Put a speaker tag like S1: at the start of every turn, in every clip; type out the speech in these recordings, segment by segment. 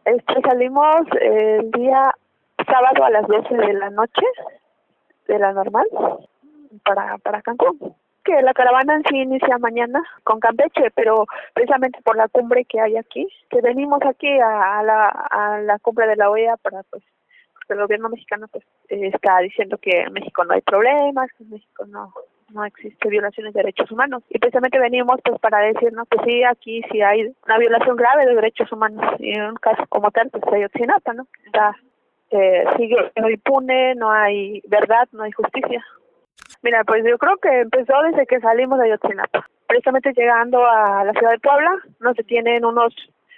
S1: Salimos el día sábado a las 12 de la noche, de la normal, para Cancún. Que la caravana en sí inicia mañana con Campeche, pero precisamente por la cumbre que hay aquí, que venimos aquí a la cumbre de la OEA para, pues, porque el gobierno mexicano pues está diciendo que en México no hay problemas, que en México no existe violaciones de derechos humanos, y precisamente venimos pues para decirnos que sí, aquí sí hay una violación grave de derechos humanos, y en un caso como tal pues Ayotzinapa, ¿no? Está, sigue impune, no hay verdad, no hay justicia. Mira, pues yo creo que empezó desde que salimos de Ayotzinapa. Precisamente llegando a la ciudad de Puebla, nos detienen unos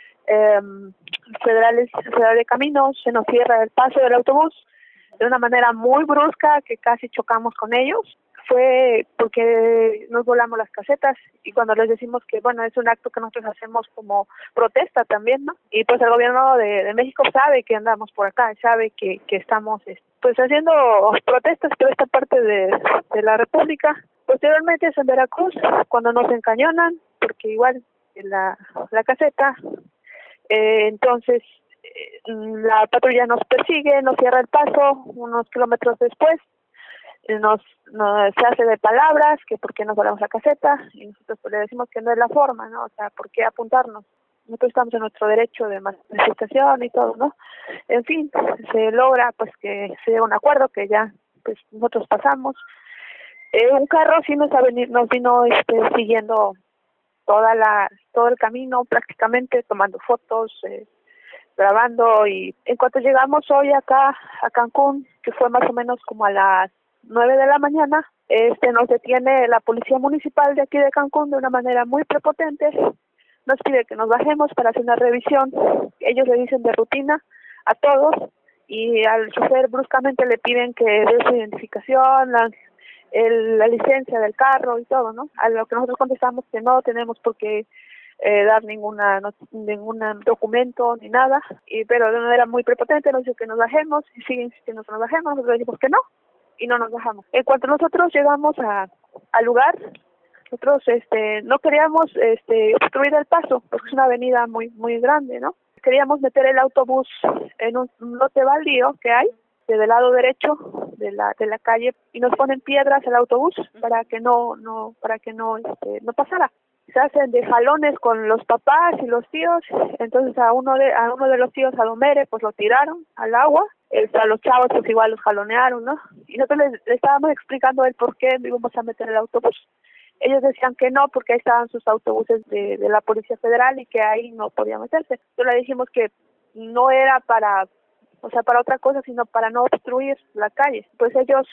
S1: federales de caminos, se nos cierra el paso del autobús de una manera muy brusca que casi chocamos con ellos. Fue porque nos volamos las casetas, y cuando les decimos que bueno, es un acto que nosotros hacemos como protesta también, ¿no? Y pues el gobierno de México sabe que andamos por acá, sabe que estamos pues haciendo protestas por esta parte de la República. Posteriormente es en Veracruz cuando nos encañonan, porque igual en la caseta, entonces la patrulla nos persigue, nos cierra el paso unos kilómetros después, se hace de palabras, que por qué nos volamos la caseta, y nosotros pues le decimos que no es la forma, ¿no? O sea, ¿por qué apuntarnos? Nosotros estamos en nuestro derecho de manifestación y todo, ¿no? En fin, se logra pues que se llegue a un acuerdo que ya pues nosotros pasamos. Un carro sí nos vino siguiendo todo el camino prácticamente, tomando fotos, grabando, y en cuanto llegamos hoy acá a Cancún, que fue más o menos como a las 9 de la mañana, nos detiene la policía municipal de aquí de Cancún de una manera muy prepotente, nos pide que nos bajemos para hacer una revisión. Ellos le dicen de rutina a todos, y al chofer bruscamente le piden que dé su identificación, la licencia del carro y todo, ¿no? A lo que nosotros contestamos que no tenemos por qué dar ningún documento ni nada, pero de una manera muy prepotente nos dice que nos bajemos, y sigue insistiendo que nos bajemos. Nosotros decimos que no, y no nos bajamos. En cuanto nosotros llegamos al lugar, nosotros no queríamos obstruir el paso, porque es una avenida muy grande, ¿no? Queríamos meter el autobús en un lote baldío que hay del lado derecho de la calle, y nos ponen piedras al autobús para que no pasara. Se hacen de jalones con los papás y los tíos. Entonces a uno de los tíos, a Domere, pues lo tiraron al agua. A los chavos pues igual los jalonearon, ¿no? Y nosotros les estábamos explicando el por qué no íbamos a meter el autobús. Ellos decían que no, porque ahí estaban sus autobuses de la Policía Federal y que ahí no podía meterse. Entonces le dijimos que no era para otra cosa, sino para no obstruir la calle. Pues ellos,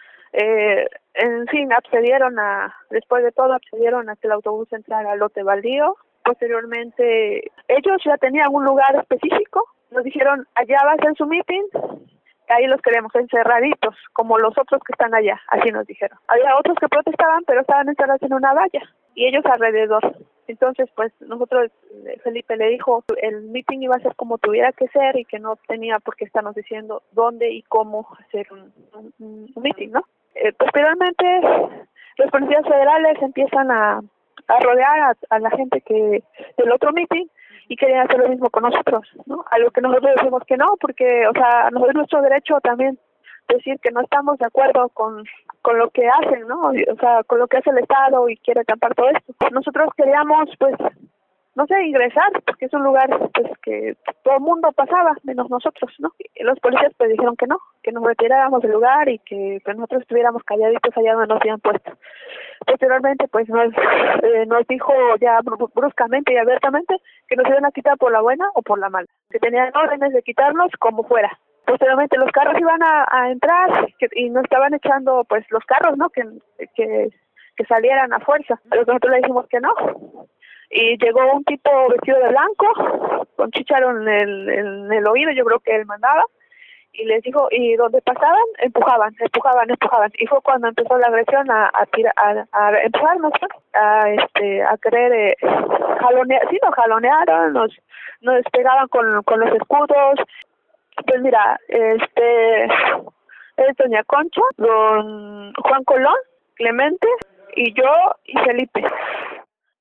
S1: en fin, después de todo, accedieron a que el autobús entrara al lote baldío. Posteriormente, ellos ya tenían un lugar específico. Nos dijeron, allá va a ser su meeting, ahí los queremos encerraditos, como los otros que están allá, así nos dijeron. Había otros que protestaban, pero estaban encerrados en una valla, y ellos alrededor. Entonces, pues, nosotros, Felipe le dijo, el meeting iba a ser como tuviera que ser, y que no tenía por qué estarnos diciendo dónde y cómo hacer un meeting, ¿no? Posteriormente, los policías federales empiezan a rodear a la gente del otro meeting, y querían hacer lo mismo con nosotros, ¿no? A lo que nosotros decimos que no, porque, o sea, nosotros nuestro derecho también decir que no estamos de acuerdo con lo que hacen, ¿no? O sea, con lo que hace el Estado y quiere tapar todo esto. Nosotros queríamos, pues, no sé, ingresar, porque es un lugar, pues, que todo el mundo pasaba, menos nosotros, ¿no? Y los policías, pues, dijeron que no, que nos retiráramos del lugar y que nosotros estuviéramos calladitos allá donde nos habían puesto. Posteriormente, pues, nos dijo ya bruscamente y abiertamente que nos iban a quitar por la buena o por la mala, que tenían órdenes de quitarnos como fuera. Posteriormente los carros iban a entrar, y nos estaban echando, pues, los carros, ¿no? Que salieran a fuerza. Pero nosotros le dijimos que no. Y llegó un tipo vestido de blanco, con chícharo en el oído, yo creo que él mandaba, y les dijo, y donde pasaban, empujaban. Y fue cuando empezó la agresión a empujarnos, ¿no? A querer jalonear. Sí, nos jalonearon, nos despegaban con los escudos. Pues mira, es doña Concha, don Juan Colón, Clemente, y yo y Felipe.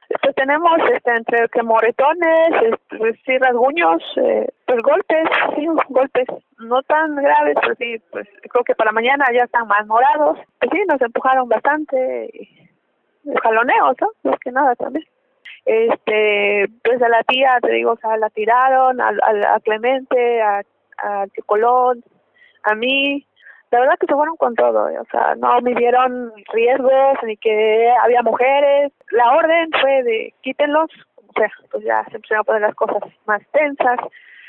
S1: Pues tenemos entre que moretones, pues sí rasguños, pues golpes, sí, golpes no tan graves, pero sí, pues creo que para mañana ya están más morados. Pues sí, nos empujaron bastante, y jaloneos, ¿no? Más que nada también. Pues a la tía, te digo, o sea, la tiraron, a Clemente, a Colón, a mí. La verdad que se fueron con todo, o sea, no midieron riesgos ni que había mujeres. La orden fue de quítenlos, o sea, pues ya se empezaron a poner las cosas más tensas,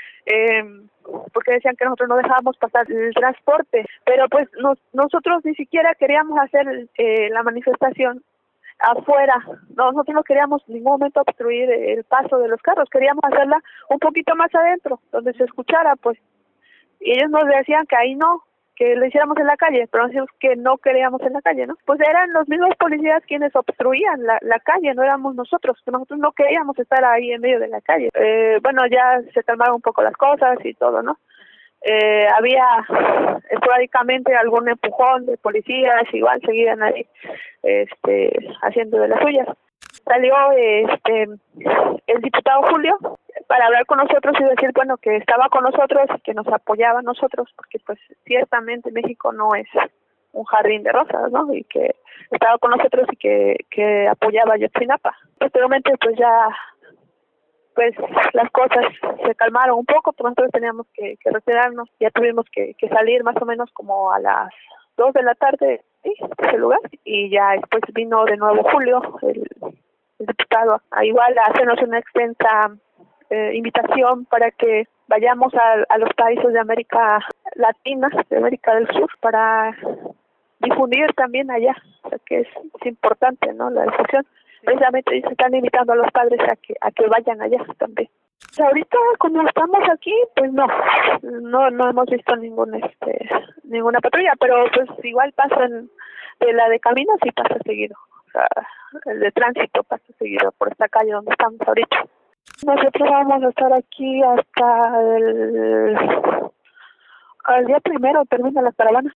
S1: porque decían que nosotros no dejábamos pasar el transporte, pero pues nosotros ni siquiera queríamos hacer la manifestación afuera. No, nosotros no queríamos en ningún momento obstruir el paso de los carros, queríamos hacerla un poquito más adentro, donde se escuchara, pues, y ellos nos decían que ahí no, que lo hiciéramos en la calle, pero nosotros que no queríamos en la calle, ¿no? Pues eran los mismos policías quienes obstruían la calle, no éramos nosotros, que nosotros no queríamos estar ahí en medio de la calle. Bueno, ya se calmaron un poco las cosas y todo, ¿no? Había esporádicamente algún empujón de policías, igual seguían ahí haciendo de las suyas. Salió el diputado Julio para hablar con nosotros y decir, bueno, que estaba con nosotros y que nos apoyaba a nosotros, porque pues ciertamente México no es un jardín de rosas, ¿no? Y que estaba con nosotros y que apoyaba a Ayotzinapa. Posteriormente pues ya pues las cosas se calmaron un poco, pero nosotros teníamos que retirarnos, ya tuvimos que salir más o menos como a las 2 de la tarde, ¿sí?, de ese lugar, y ya después vino de nuevo Julio, el diputado, a igual a hacernos una extensa invitación para que vayamos a los países de América Latina, de América del Sur, para difundir también allá, o sea que es importante, ¿no?, la difusión. Precisamente se están invitando a los padres a que vayan allá también. O sea, ahorita como estamos aquí, pues no hemos visto ninguna patrulla, pero pues igual pasan, de la de camino sí pasa seguido, o sea, el de tránsito pasa seguido por esta calle donde estamos ahorita. Nosotros vamos a estar aquí hasta el día 1 termina la caravana.